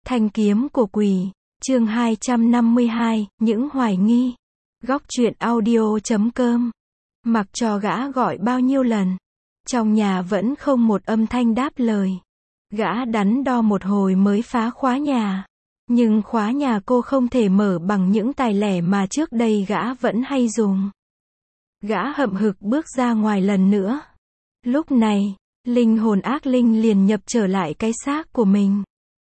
Thanh kiếm của quỷ, chương 252, những hoài nghi. Góc truyện audio.com. Mặc cho gã gọi bao nhiêu lần, trong nhà vẫn không một âm thanh đáp lời. Gã đắn đo một hồi mới phá khóa nhà. Nhưng khóa nhà cô không thể mở bằng những tài lẻ mà trước đây gã vẫn hay dùng. Gã hậm hực bước ra ngoài lần nữa. Lúc này, linh hồn ác linh liền nhập trở lại cái xác của mình.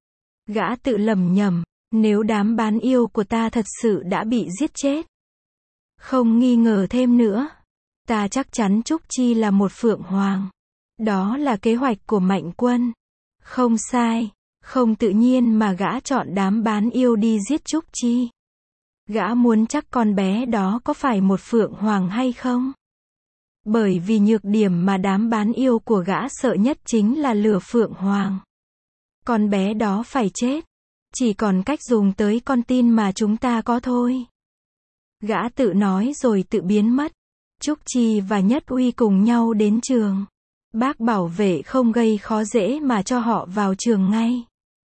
Gã tự lẩm nhẩm, nếu đám bán yêu của ta thật sự đã bị giết chết, không nghi ngờ thêm nữa, ta chắc chắn Trúc Chi là một phượng hoàng. Đó là kế hoạch của Mạnh Quân. Không sai, không tự nhiên mà gã chọn đám bán yêu đi giết Trúc Chi. Gã muốn chắc con bé đó có phải một phượng hoàng hay không. Bởi vì nhược điểm mà đám bán yêu của gã sợ nhất chính là lửa phượng hoàng. Con bé đó phải chết. Chỉ còn cách dùng tới con tin mà chúng ta có thôi. Gã tự nói rồi tự biến mất. Trúc Chi và Nhất Uy cùng nhau đến trường. Bác bảo vệ không gây khó dễ mà cho họ vào trường ngay.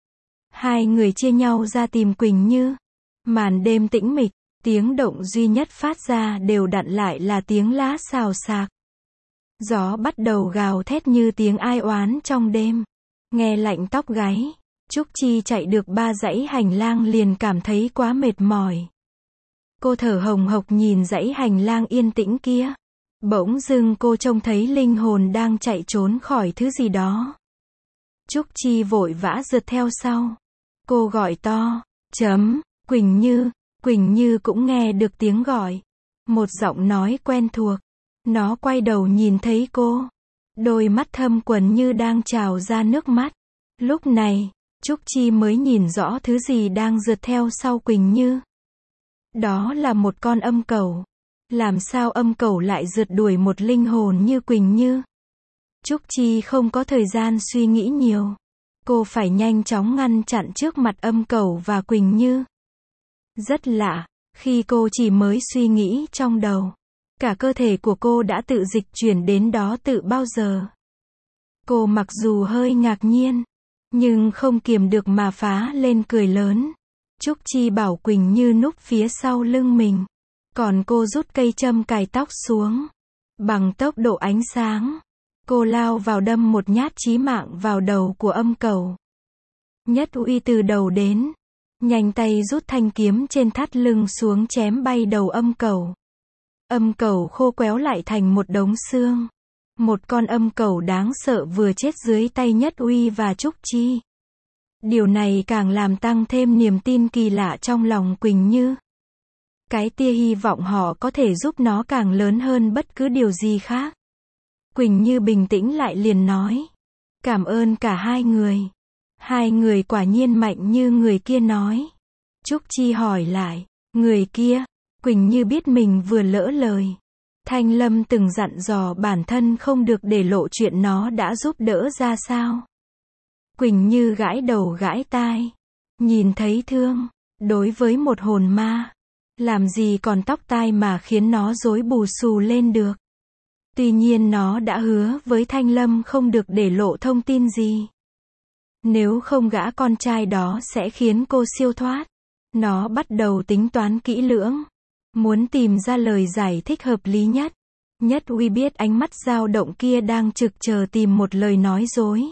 Hai người chia nhau ra tìm Quỳnh Như. Màn đêm tĩnh mịch, tiếng động duy nhất phát ra đều đặn lại là tiếng lá xào xạc. Gió bắt đầu gào thét như tiếng ai oán trong đêm. Nghe lạnh tóc gáy. Trúc Chi chạy được 3 dãy hành lang liền cảm thấy quá mệt mỏi. Cô thở hồng hộc nhìn dãy hành lang yên tĩnh kia. Bỗng dưng cô trông thấy linh hồn đang chạy trốn khỏi thứ gì đó. Trúc Chi vội vã rượt theo sau. Cô gọi to, Quỳnh Như. Quỳnh Như cũng nghe được tiếng gọi. Một giọng nói quen thuộc. Nó quay đầu nhìn thấy cô. Đôi mắt thâm quầng như đang trào ra nước mắt. Lúc này, Trúc Chi mới nhìn rõ thứ gì đang rượt theo sau Quỳnh Như. Đó là một con âm cẩu. Làm sao âm cẩu lại rượt đuổi một linh hồn như Quỳnh Như? Trúc Chi không có thời gian suy nghĩ nhiều. Cô phải nhanh chóng ngăn chặn trước mặt âm cẩu và Quỳnh Như. Rất lạ, khi cô chỉ mới suy nghĩ trong đầu, cả cơ thể của cô đã tự dịch chuyển đến đó từ bao giờ. Cô mặc dù hơi ngạc nhiên, nhưng không kiềm được mà phá lên cười lớn. Trúc Chi bảo Quỳnh Như núp phía sau lưng mình. Còn cô rút cây châm cài tóc xuống. Bằng tốc độ ánh sáng, cô lao vào đâm một nhát chí mạng vào đầu của âm cẩu. Nhất Uy từ đầu đến, nhanh tay rút thanh kiếm trên thắt lưng xuống chém bay đầu âm cẩu. Âm cẩu khô quéo lại thành một đống xương. Một con âm cẩu đáng sợ vừa chết dưới tay Nhất Uy và Trúc Chi. Điều này càng làm tăng thêm niềm tin kỳ lạ trong lòng Quỳnh Như. Cái tia hy vọng họ có thể giúp nó càng lớn hơn bất cứ điều gì khác. Quỳnh Như bình tĩnh lại liền nói. Cảm ơn cả hai người. Hai người quả nhiên mạnh như người kia nói. Trúc Chi hỏi lại. Người kia? Quỳnh Như biết mình vừa lỡ lời. Thanh Lâm từng dặn dò bản thân không được để lộ chuyện nó đã giúp đỡ ra sao. Quỳnh Như gãi đầu gãi tai. Nhìn thấy thương. Đối với một hồn ma, làm gì còn tóc tai mà khiến nó rối bù xù lên được. Tuy nhiên nó đã hứa với Thanh Lâm không được để lộ thông tin gì. Nếu không gã con trai đó sẽ khiến cô siêu thoát. Nó bắt đầu tính toán kỹ lưỡng. Muốn tìm ra lời giải thích hợp lý nhất. Nhất Uy biết ánh mắt dao động kia đang trực chờ tìm một lời nói dối.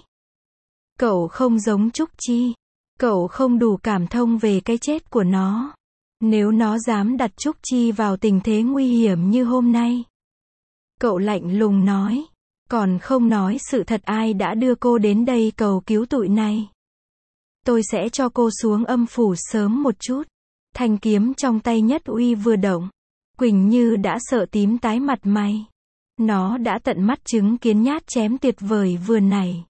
Cậu không giống Trúc Chi. Cậu không đủ cảm thông về cái chết của nó. Nếu nó dám đặt Trúc Chi vào tình thế nguy hiểm như hôm nay. Cậu lạnh lùng nói. Còn không nói sự thật ai đã đưa cô đến đây cầu cứu tụi này. Tôi sẽ cho cô xuống âm phủ sớm một chút. Thanh kiếm trong tay Nhất Uy vừa động. Quỳnh Như đã sợ tím tái mặt mày. Nó đã tận mắt chứng kiến nhát chém tuyệt vời vừa này.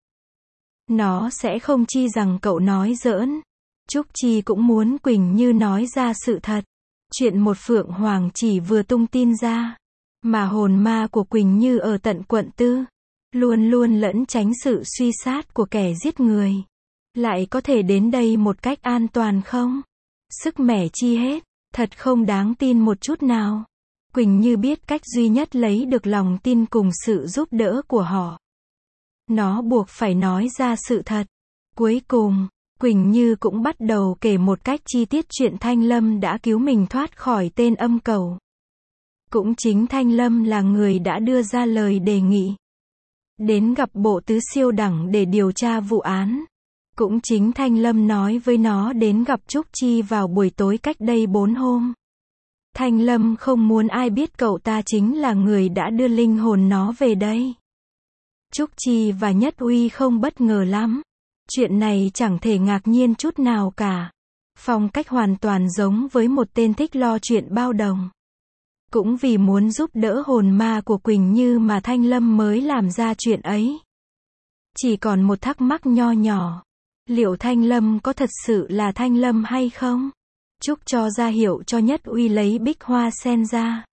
Nó sẽ không chi rằng cậu nói giỡn. Trúc Chi cũng muốn Quỳnh Như nói ra sự thật. Chuyện một phượng hoàng chỉ vừa tung tin ra. Mà hồn ma của Quỳnh Như ở tận quận Tư. Luôn luôn lẫn tránh sự suy sát của kẻ giết người. Lại có thể đến đây một cách an toàn không? Sức mẻ chi hết. Thật không đáng tin một chút nào. Quỳnh Như biết cách duy nhất lấy được lòng tin cùng sự giúp đỡ của họ. Nó buộc phải nói ra sự thật. Cuối cùng, Quỳnh Như cũng bắt đầu kể một cách chi tiết chuyện Thanh Lâm đã cứu mình thoát khỏi tên âm cẩu. Cũng chính Thanh Lâm là người đã đưa ra lời đề nghị đến gặp bộ tứ siêu đẳng để điều tra vụ án. Cũng chính Thanh Lâm nói với nó đến gặp Trúc Chi vào buổi tối cách đây 4 hôm. Thanh Lâm không muốn ai biết cậu ta chính là người đã đưa linh hồn nó về đây. Trúc Chi và Nhất Uy không bất ngờ lắm. Chuyện này chẳng thể ngạc nhiên chút nào cả. Phong cách hoàn toàn giống với một tên thích lo chuyện bao đồng. Cũng vì muốn giúp đỡ hồn ma của Quỳnh Như mà Thanh Lâm mới làm ra chuyện ấy. Chỉ còn một thắc mắc nho nhỏ. Liệu Thanh Lâm có thật sự là Thanh Lâm hay không? Trúc cho ra hiệu cho Nhất Uy lấy bích hoa sen ra.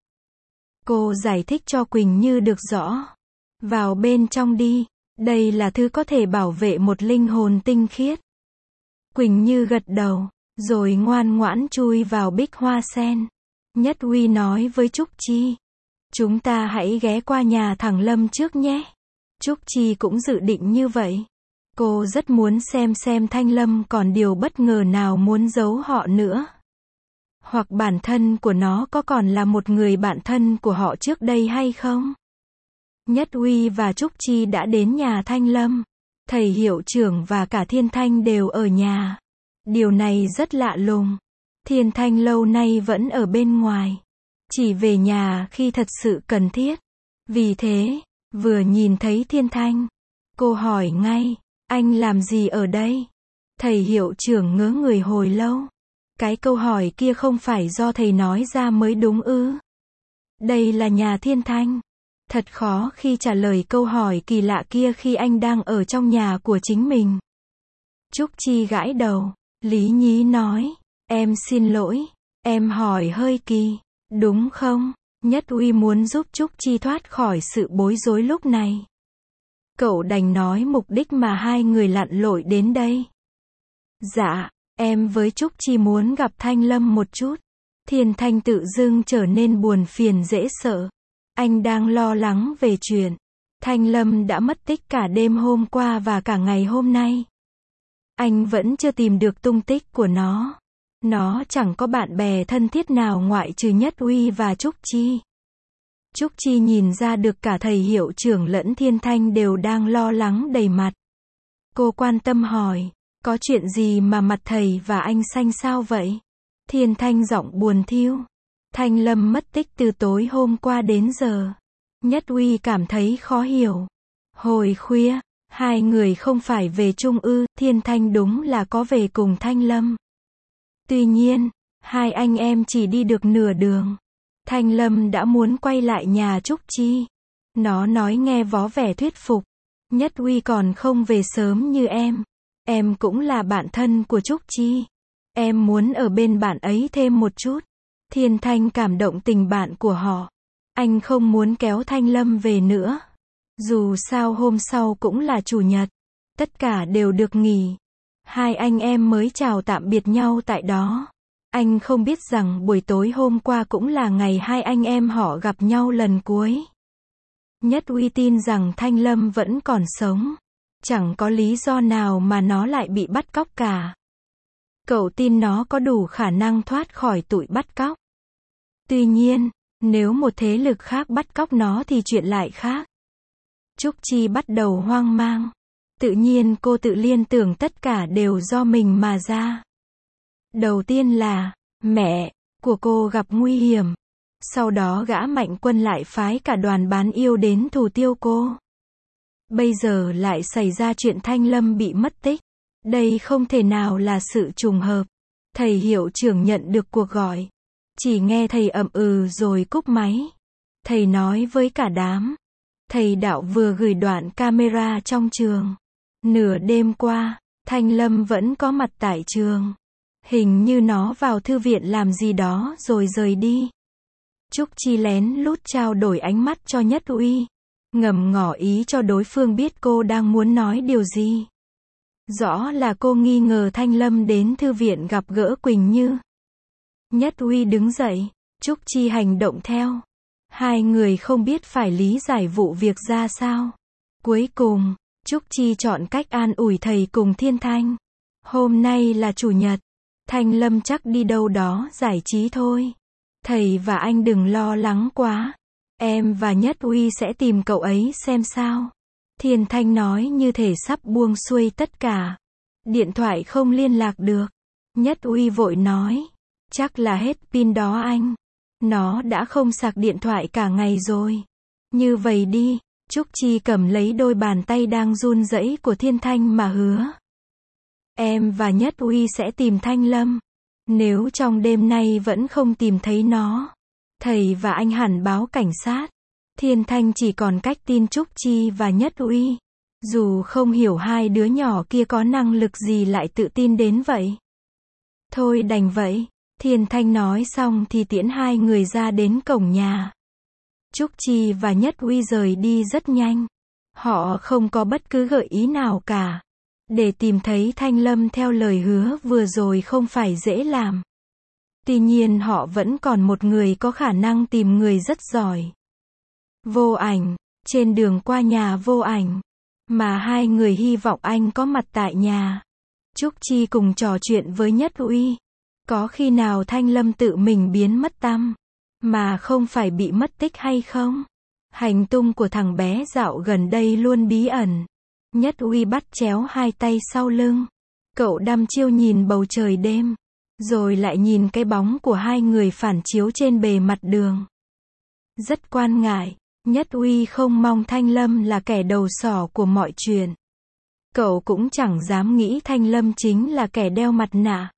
Cô giải thích cho Quỳnh Như được rõ. Vào bên trong đi. Đây là thứ có thể bảo vệ một linh hồn tinh khiết. Quỳnh Như gật đầu, rồi ngoan ngoãn chui vào bích hoa sen. Nhất Uy nói với Trúc Chi. Chúng ta hãy ghé qua nhà thằng Lâm trước nhé. Trúc Chi cũng dự định như vậy. Cô rất muốn xem Thanh Lâm còn điều bất ngờ nào muốn giấu họ nữa. Hoặc bản thân của nó có còn là một người bạn thân của họ trước đây hay không? Nhất Uy và Trúc Chi đã đến nhà Thanh Lâm. Thầy hiệu trưởng và cả Thiên Thanh đều ở nhà. Điều này rất lạ lùng. Thiên Thanh lâu nay vẫn ở bên ngoài. Chỉ về nhà khi thật sự cần thiết. Vì thế, vừa nhìn thấy Thiên Thanh, cô hỏi ngay, anh làm gì ở đây? Thầy hiệu trưởng ngớ người hồi lâu. Cái câu hỏi kia không phải do thầy nói ra mới đúng ư? Đây là nhà Thiên Thanh. Thật khó khi trả lời câu hỏi kỳ lạ kia khi anh đang ở trong nhà của chính mình. Trúc Chi gãi đầu, lý nhí nói, em xin lỗi, em hỏi hơi kỳ, đúng không? Nhất Uy muốn giúp Trúc Chi thoát khỏi sự bối rối lúc này. Cậu đành nói mục đích mà hai người lặn lội đến đây. Dạ, em với Trúc Chi muốn gặp Thanh Lâm một chút. Thiên Thanh tự dưng trở nên buồn phiền dễ sợ. Anh đang lo lắng về chuyện Thanh Lâm đã mất tích cả đêm hôm qua và cả ngày hôm nay. Anh vẫn chưa tìm được tung tích của nó. Nó chẳng có bạn bè thân thiết nào ngoại trừ Nhất Uy và Trúc Chi. Trúc Chi nhìn ra được cả thầy hiệu trưởng lẫn Thiên Thanh đều đang lo lắng đầy mặt. Cô quan tâm hỏi, có chuyện gì mà mặt thầy và anh xanh xao vậy? Thiên Thanh giọng buồn thiu. Thanh Lâm mất tích từ tối hôm qua đến giờ. Nhất Uy cảm thấy khó hiểu. Hồi khuya, hai người không phải về chung ư? Thiên Thanh đúng là có về cùng Thanh Lâm. Tuy nhiên, hai anh em chỉ đi được nửa đường. Thanh Lâm đã muốn quay lại nhà Trúc Chi. Nó nói nghe vó vẻ thuyết phục. Nhất Uy còn không về sớm như em. Em cũng là bạn thân của Trúc Chi. Em muốn ở bên bạn ấy thêm một chút. Thiên Thanh cảm động tình bạn của họ. Anh không muốn kéo Thanh Lâm về nữa. Dù sao hôm sau cũng là chủ nhật. Tất cả đều được nghỉ. Hai anh em mới chào tạm biệt nhau tại đó. Anh không biết rằng buổi tối hôm qua cũng là ngày hai anh em họ gặp nhau lần cuối. Nhất Uy tin rằng Thanh Lâm vẫn còn sống. Chẳng có lý do nào mà nó lại bị bắt cóc cả. Cậu tin nó có đủ khả năng thoát khỏi tụi bắt cóc. Tuy nhiên, nếu một thế lực khác bắt cóc nó thì chuyện lại khác. Trúc Chi bắt đầu hoang mang. Tự nhiên cô tự liên tưởng tất cả đều do mình mà ra. Đầu tiên là, mẹ của cô gặp nguy hiểm. Sau đó gã Mạnh Quân lại phái cả đoàn bán yêu đến thủ tiêu cô. Bây giờ lại xảy ra chuyện Thanh Lâm bị mất tích. Đây không thể nào là sự trùng hợp. Thầy hiệu trưởng nhận được cuộc gọi. Chỉ nghe thầy ậm ừ rồi cúp máy. Thầy nói với cả đám. Thầy đạo vừa gửi đoạn camera trong trường. Nửa đêm qua, Thanh Lâm vẫn có mặt tại trường. Hình như nó vào thư viện làm gì đó rồi rời đi. Trúc Chi lén lút trao đổi ánh mắt cho Nhất Uy. Ngầm ngỏ ý cho đối phương biết cô đang muốn nói điều gì. Rõ là cô nghi ngờ Thanh Lâm đến thư viện gặp gỡ Quỳnh Như. Nhất Uy đứng dậy, Trúc Chi hành động theo. Hai người không biết phải lý giải vụ việc ra sao. Cuối cùng, Trúc Chi chọn cách an ủi thầy cùng Thiên Thanh. Hôm nay là chủ nhật. Thanh Lâm chắc đi đâu đó giải trí thôi. Thầy và anh đừng lo lắng quá. Em và Nhất Uy sẽ tìm cậu ấy xem sao. Thiên Thanh nói như thể sắp buông xuôi tất cả. Điện thoại không liên lạc được. Nhất Uy vội nói. Chắc là hết pin đó anh. Nó đã không sạc điện thoại cả ngày rồi. Như vậy đi. Trúc Chi cầm lấy đôi bàn tay đang run rẩy của Thiên Thanh mà hứa. Em và Nhất Uy sẽ tìm Thanh Lâm. Nếu trong đêm nay vẫn không tìm thấy nó, thầy và anh hẳn báo cảnh sát. Thiên Thanh chỉ còn cách tin Trúc Chi và Nhất Uy. Dù không hiểu hai đứa nhỏ kia có năng lực gì lại tự tin đến vậy. Thôi đành vậy. Thiên Thanh nói xong thì tiễn hai người ra đến cổng nhà. Trúc Chi và Nhất Uy rời đi rất nhanh. Họ không có bất cứ gợi ý nào cả. Để tìm thấy Thanh Lâm theo lời hứa vừa rồi không phải dễ làm. Tuy nhiên họ vẫn còn một người có khả năng tìm người rất giỏi. Vô Ảnh. Trên đường qua nhà Vô Ảnh, mà hai người hy vọng anh có mặt tại nhà. Trúc Chi cùng trò chuyện với Nhất Uy. Có khi nào Thanh Lâm tự mình biến mất tăm, mà không phải bị mất tích hay không? Hành tung của thằng bé dạo gần đây luôn bí ẩn. Nhất Uy bắt chéo hai tay sau lưng. Cậu đăm chiêu nhìn bầu trời đêm, rồi lại nhìn cái bóng của hai người phản chiếu trên bề mặt đường. Rất quan ngại, Nhất Uy không mong Thanh Lâm là kẻ đầu sỏ của mọi chuyện. Cậu cũng chẳng dám nghĩ Thanh Lâm chính là kẻ đeo mặt nạ,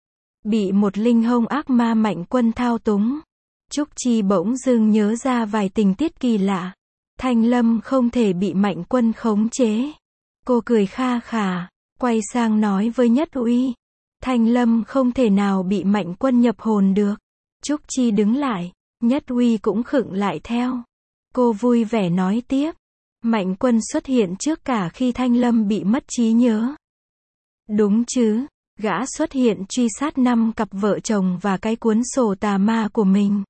bị một linh hồn ác ma Mạnh Quân thao túng. Trúc Chi bỗng dưng nhớ ra vài tình tiết kỳ lạ. Thanh Lâm không thể bị Mạnh Quân khống chế. Cô cười kha khà, quay sang nói với Nhất Uy. Thanh Lâm không thể nào bị Mạnh Quân nhập hồn được. Trúc Chi đứng lại, Nhất Uy cũng khựng lại theo. Cô vui vẻ nói tiếp. Mạnh Quân xuất hiện trước cả khi Thanh Lâm bị mất trí nhớ. Đúng chứ, gã xuất hiện truy sát 5 cặp vợ chồng và cái cuốn sổ tà ma của mình.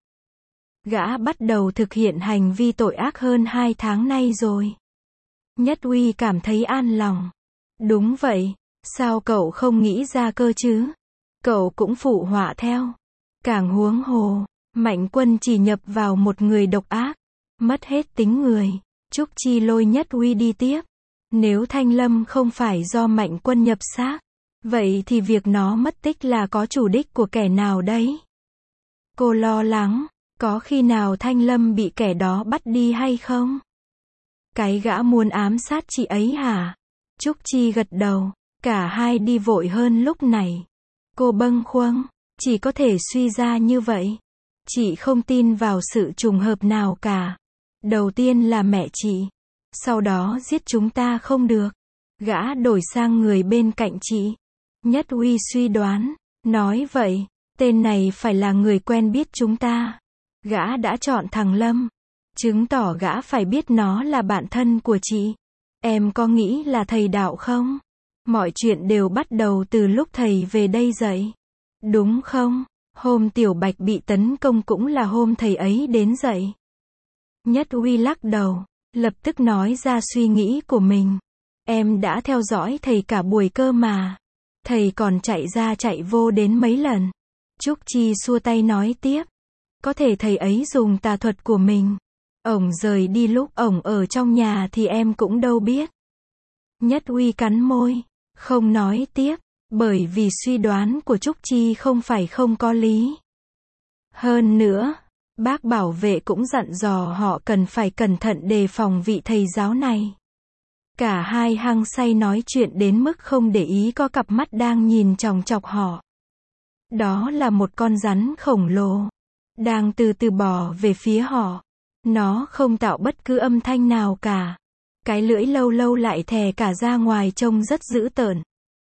Gã bắt đầu thực hiện hành vi tội ác hơn 2 tháng nay rồi. Nhất Uy cảm thấy an lòng. Đúng vậy, sao cậu không nghĩ ra cơ chứ? Cậu cũng phụ họa theo. Càng huống hồ, Mạnh Quân chỉ nhập vào một người độc ác, mất hết tính người. Trúc Chi lôi Nhất Uy đi tiếp. Nếu Thanh Lâm không phải do Mạnh Quân nhập xác, vậy thì việc nó mất tích là có chủ đích của kẻ nào đấy? Cô lo lắng, có khi nào Thanh Lâm bị kẻ đó bắt đi hay không? Cái gã muốn ám sát chị ấy hả? Trúc Chi gật đầu. Cả hai đi vội hơn lúc này. Cô bâng khuâng, chỉ có thể suy ra như vậy. Chị không tin vào sự trùng hợp nào cả. Đầu tiên là mẹ chị, sau đó giết chúng ta không được. Gã đổi sang người bên cạnh chị. Nhất Uy suy đoán, nói vậy, tên này phải là người quen biết chúng ta. Gã đã chọn thằng Lâm, chứng tỏ gã phải biết nó là bạn thân của chị. Em có nghĩ là thầy đạo không? Mọi chuyện đều bắt đầu từ lúc thầy về đây dậy. Đúng không? Hôm Tiểu Bạch bị tấn công cũng là hôm thầy ấy đến dậy. Nhất Uy lắc đầu, lập tức nói ra suy nghĩ của mình. Em đã theo dõi thầy cả buổi cơ mà. Thầy còn chạy ra chạy vô đến mấy lần. Trúc Chi xua tay nói tiếp. Có thể thầy ấy dùng tà thuật của mình. Ổng rời đi lúc ổng ở trong nhà thì em cũng đâu biết. Nhất Uy cắn môi, không nói tiếp, bởi vì suy đoán của Trúc Chi không phải không có lý. Hơn nữa, bác bảo vệ cũng dặn dò họ cần phải cẩn thận đề phòng vị thầy giáo này. Cả hai hăng say nói chuyện đến mức không để ý có cặp mắt đang nhìn chòng chọc họ. Đó là một con rắn khổng lồ, đang từ từ bò về phía họ. Nó không tạo bất cứ âm thanh nào cả. Cái lưỡi lâu lâu lại thè cả ra ngoài trông rất dữ tợn.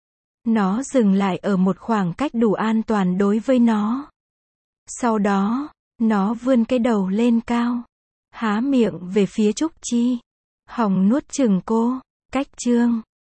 Nó dừng lại ở một khoảng cách đủ an toàn đối với nó. Sau đó, nó vươn cái đầu lên cao, há miệng về phía Trúc Chi. Hòng nuốt chửng cô. Cách chương